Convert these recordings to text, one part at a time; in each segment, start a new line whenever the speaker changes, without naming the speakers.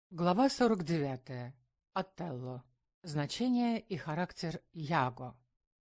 Глава 49. Отелло. Значение и характер Яго.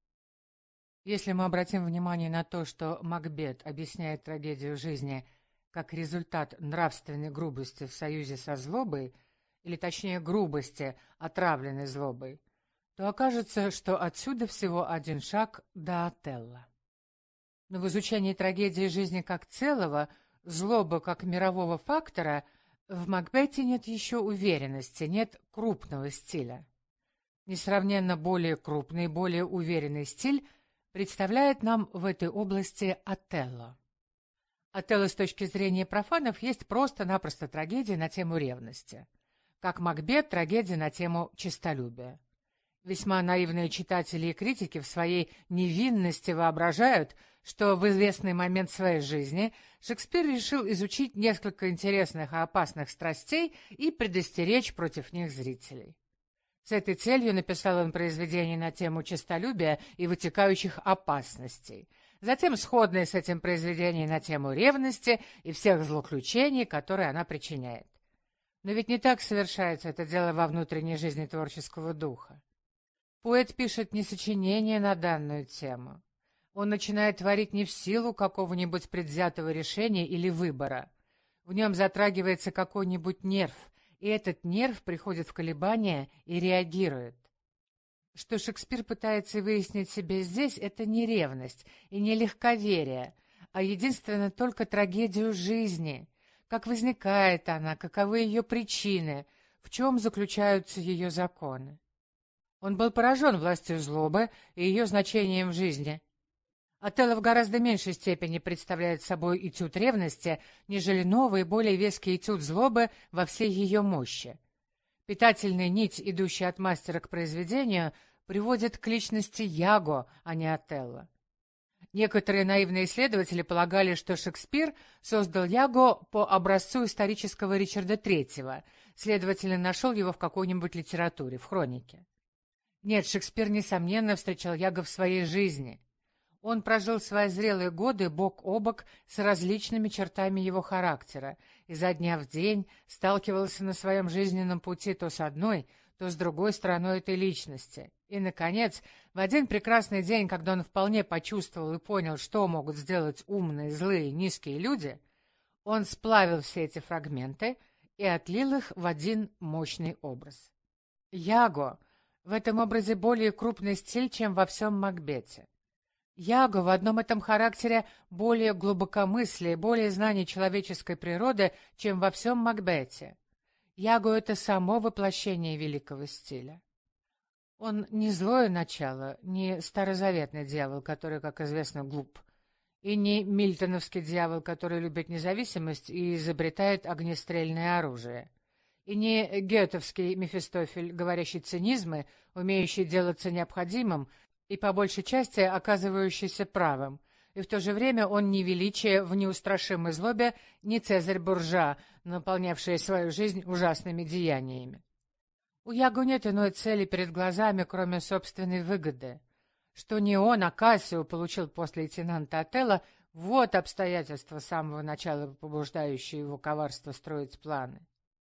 Если мы обратим внимание на то, что Макбет объясняет трагедию жизни как результат нравственной грубости в союзе со злобой, или точнее грубости, отравленной злобой, то окажется, что отсюда всего один шаг до Отелло. Но в изучении трагедии жизни как целого, злоба как мирового фактора – в Макбете нет еще уверенности, нет крупного стиля. Несравненно более крупный и более уверенный стиль представляет нам в этой области Отелло. Отелло с точки зрения профанов есть просто-напросто трагедия на тему ревности, как Макбет — трагедия на тему честолюбия. Весьма наивные читатели и критики в своей невинности воображают, что в известный момент своей жизни Шекспир решил изучить несколько интересных и опасных страстей и предостеречь против них зрителей. С этой целью написал он произведение на тему честолюбия и вытекающих опасностей, затем сходное с этим произведение на тему ревности и всех злоключений, которые она причиняет. Но ведь не так совершается это дело во внутренней жизни творческого духа. Поэт пишет не сочинение на данную тему. Он начинает творить не в силу какого-нибудь предвзятого решения или выбора. В нем затрагивается какой-нибудь нерв, и этот нерв приходит в колебания и реагирует. Что Шекспир пытается выяснить себе здесь, это не ревность и не легковерие, а единственно только трагедию жизни. Как возникает она, каковы ее причины, в чем заключаются ее законы. Он был поражен властью злобы и ее значением в жизни. Отелло в гораздо меньшей степени представляет собой этюд ревности, нежели новый, более веский этюд злобы во всей ее мощи. Питательная нить, идущая от мастера к произведению, приводит к личности Яго, а не Отелло. Некоторые наивные исследователи полагали, что Шекспир создал Яго по образцу исторического Ричарда III, следовательно, нашел его в какой-нибудь литературе, в хронике. Нет, Шекспир, несомненно, встречал Яго в своей жизни. Он прожил свои зрелые годы бок о бок с различными чертами его характера, и изо дня в день сталкивался на своем жизненном пути то с одной, то с другой стороной этой личности. И, наконец, в один прекрасный день, когда он вполне почувствовал и понял, что могут сделать умные, злые, низкие люди, он сплавил все эти фрагменты и отлил их в один мощный образ. Яго в этом образе более крупный стиль, чем во всем Макбете. Яго в одном этом характере более глубокомыслие, более знание человеческой природы, чем во всем Макбете. Яго — это само воплощение великого стиля. Он не злое начало, не старозаветный дьявол, который, как известно, глуп, и не мильтоновский дьявол, который любит независимость и изобретает огнестрельное оружие. И не гетовский Мефистофель, говорящий цинизмы, умеющий делаться необходимым и по большей части оказывающийся правым, и в то же время он не величие в неустрашимой злобе, не Цезарь-буржуа, наполнявший свою жизнь ужасными деяниями. У Яго нет иной цели перед глазами, кроме собственной выгоды. Что не он, а Кассио получил после лейтенанта Отелло, вот обстоятельства с самого начала побуждающие его коварство строить планы.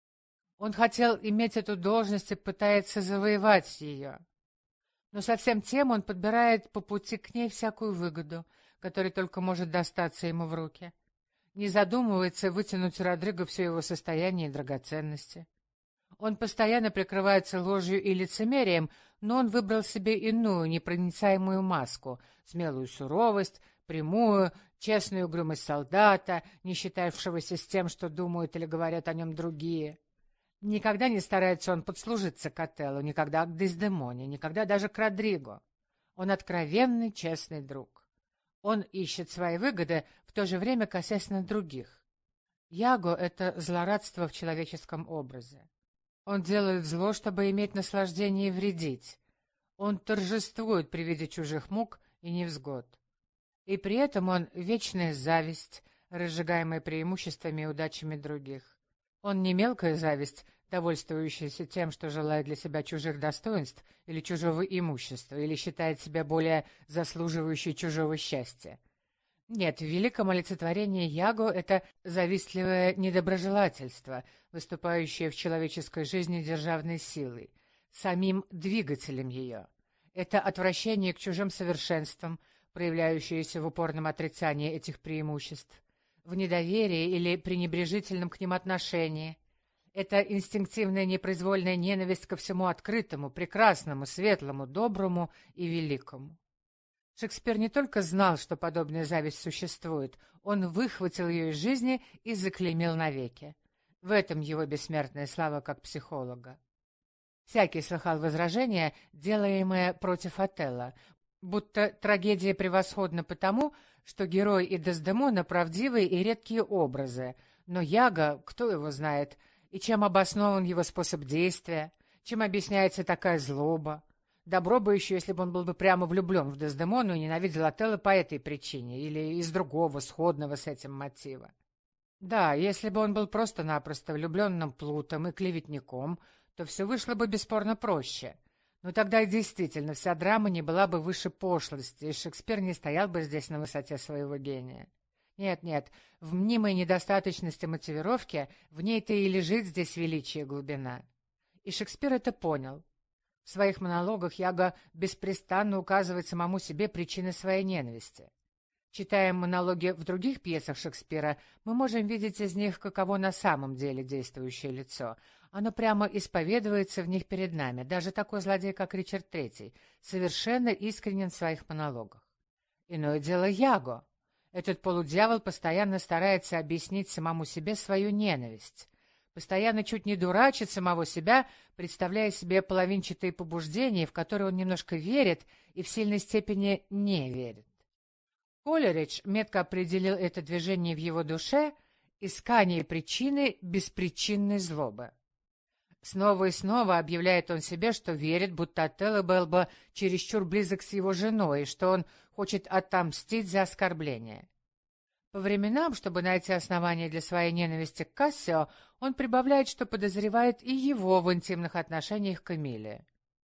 Он хотел иметь эту должность и пытается завоевать ее. Но совсем тем он подбирает по пути к ней всякую выгоду, которая только может достаться ему в руки. Не задумывается вытянуть у Родриго все его состояние и драгоценности. Он постоянно прикрывается ложью и лицемерием, но он выбрал себе иную, непроницаемую маску, смелую суровость, прямую, честную угрюмость солдата, не считавшегося с тем, что думают или говорят о нем другие. Никогда не старается он подслужиться к Отелло, никогда к Дездемоне, никогда даже к Родриго. Он откровенный, честный друг. Он ищет свои выгоды, в то же время косясь на других. Яго — это злорадство в человеческом образе. Он делает зло, чтобы иметь наслаждение и вредить. Он торжествует при виде чужих мук и невзгод. И при этом он — вечная зависть, разжигаемая преимуществами и удачами других. Он не мелкая зависть, довольствующаяся тем, что желает для себя чужих достоинств или чужого имущества, или считает себя более заслуживающей чужого счастья. Нет, в великом олицетворении Яго это завистливое недоброжелательство, выступающее в человеческой жизни державной силой, самим двигателем ее. Это отвращение к чужим совершенствам, проявляющееся в упорном отрицании этих преимуществ, в недоверии или пренебрежительном к ним отношении. Это инстинктивная непроизвольная ненависть ко всему открытому, прекрасному, светлому, доброму и великому. Шекспир не только знал, что подобная зависть существует, он выхватил ее из жизни и заклеймил навеки. В этом его бессмертная слава как психолога. Всякий слыхал возражение, делаемое против Отелло, будто трагедия превосходна потому, что герой и Дездемона правдивые и редкие образы, но Яго, кто его знает, и чем обоснован его способ действия, чем объясняется такая злоба. Добро бы еще, если бы он был бы прямо влюблен в Дездемону и ненавидел Отелло по этой причине или из другого, сходного с этим мотива. Да, если бы он был просто-напросто влюбленным плутом и клеветником, то все вышло бы бесспорно проще. Но тогда действительно вся драма не была бы выше пошлости, и Шекспир не стоял бы здесь на высоте своего гения. Нет, в мнимой недостаточности мотивировки в ней-то и лежит здесь величие глубина. И Шекспир это понял. В своих монологах Яго беспрестанно указывает самому себе причины своей ненависти. Читая монологи в других пьесах Шекспира, мы можем видеть из них, каково на самом деле действующее лицо. Оно прямо исповедуется в них перед нами. Даже такой злодей, как Ричард III, совершенно искренен в своих монологах. Иное дело Яго. Этот полудьявол постоянно старается объяснить самому себе свою ненависть. Постоянно чуть не дурачит самого себя, представляя себе половинчатые побуждения, в которые он немножко верит и в сильной степени не верит. Колеридж метко определил это движение в его душе «искание причины беспричинной злобы». Снова и снова объявляет он себе, что верит, будто Отелло был бы чересчур близок с его женой, и что он хочет отомстить за оскорбление. По временам, чтобы найти основания для своей ненависти к Кассио, он прибавляет, что подозревает и его в интимных отношениях к Эмилии.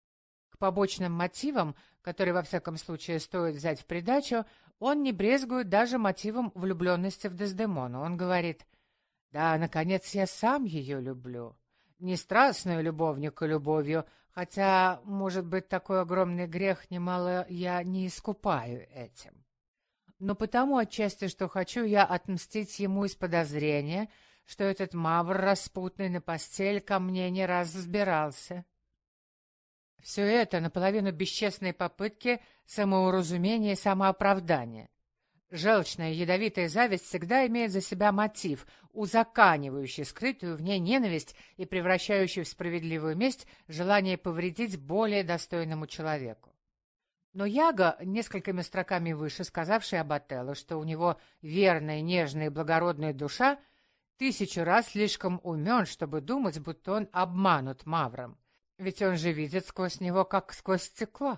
К побочным мотивам, которые во всяком случае стоит взять в придачу, он не брезгует даже мотивом влюбленности в Дездемону. Он говорит: «Да, наконец, я сам ее люблю. Не страстную любовника любовью, хотя, может быть, такой огромный грех немало я не искупаю этим. Но потому отчасти, что хочу я отмстить ему из подозрения, что этот мавр распутный на постель ко мне не раз взбирался». Все это наполовину бесчестные попытки самоуразумения и самооправдания. Желчная ядовитая зависть всегда имеет за себя мотив, узаканивающий скрытую в ней ненависть и превращающий в справедливую месть желание повредить более достойному человеку. Но Яго, несколькими строками выше сказавший об Отелло, что у него верная, нежная и благородная душа, 1000 раз слишком умен, чтобы думать, будто он обманут мавром. Ведь он же видит сквозь него, как сквозь стекло.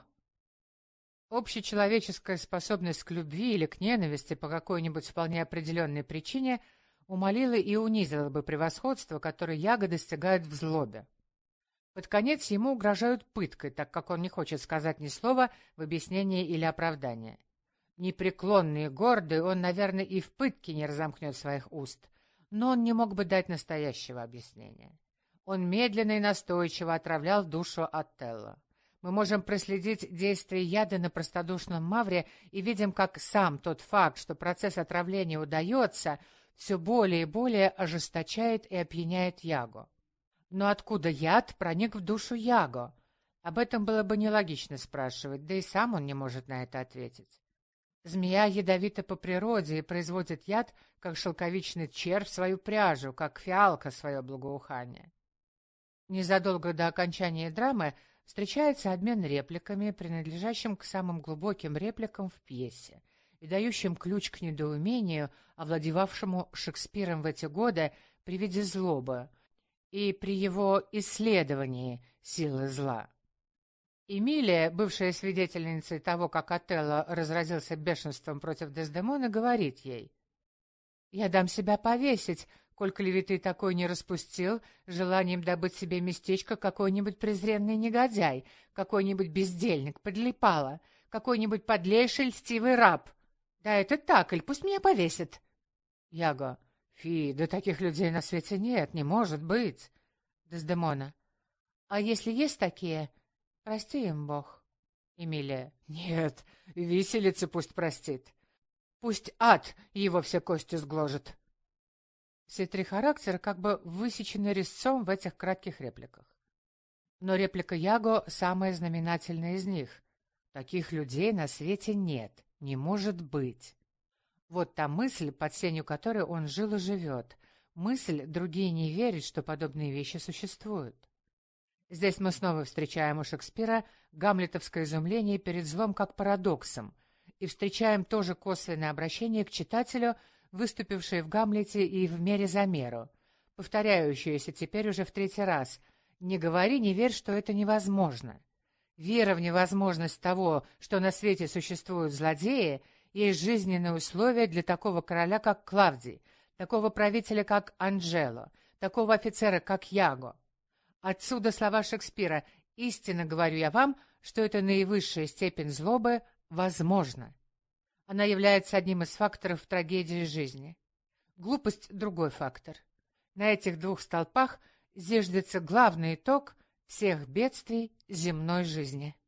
Общечеловеческая способность к любви или к ненависти по какой-нибудь вполне определенной причине умолила и унизила бы превосходство, которое Яго достигает в злобе. Под конец ему угрожают пыткой, так как он не хочет сказать ни слова в объяснение или оправдание. Непреклонный и гордый, он, наверное, и в пытке не разомкнет своих уст, но он не мог бы дать настоящего объяснения. Он медленно и настойчиво отравлял душу Отелло. Мы можем проследить действие яда на простодушном мавре и видим, как сам тот факт, что процесс отравления удается, все более и более ожесточает и опьяняет Яго. Но откуда яд проник в душу Яго? Об этом было бы нелогично спрашивать, да и сам он не может на это ответить. Змея ядовита по природе и производит яд, как шелковичный червь свою пряжу, как фиалка свое благоухание. Незадолго до окончания драмы встречается обмен репликами, принадлежащим к самым глубоким репликам в пьесе и дающим ключ к недоумению, овладевавшему Шекспиром в эти годы при виде злобы и при его исследовании силы зла. Эмилия, бывшая свидетельницей того, как Отелло разразился бешенством против Дездемоны, говорит ей: «Я дам себя повесить, коль клеветы такой не распустил, желанием добыть себе местечко какой-нибудь презренный негодяй, какой-нибудь бездельник, подлипало, какой-нибудь подлейший льстивый раб. Да это так, или пусть меня повесят. Яго. Фи, да таких людей на свете нет, не может быть. Дездемона. А если есть такие, прости им Бог. Эмилия. Нет, виселица пусть простит. Пусть ад его все кости сгложит. Все три характера как бы высечены резцом в этих кратких репликах. Но реплика Яго самая знаменательная из них. Таких людей на свете нет, не может быть. Вот та мысль, под сенью которой он жил и живет. Мысль, другие не верят, что подобные вещи существуют. Здесь мы снова встречаем у Шекспира гамлетовское изумление перед злом как парадоксом, и встречаем тоже косвенное обращение к читателю, выступившее в «Гамлете» и в «Мере за меру», повторяющееся теперь уже в третий раз: «Не говори, не верь, что это невозможно». Вера в невозможность того, что на свете существуют злодеи, есть жизненное условие для такого короля, как Клавдий, такого правителя, как Анджело, такого офицера, как Яго. Отсюда слова Шекспира: «Истинно говорю я вам, что это наивысшая степень злобы возможна». Она является одним из факторов трагедии жизни. Глупость — другой фактор. На этих двух столпах зиждется главный итог всех бедствий земной жизни.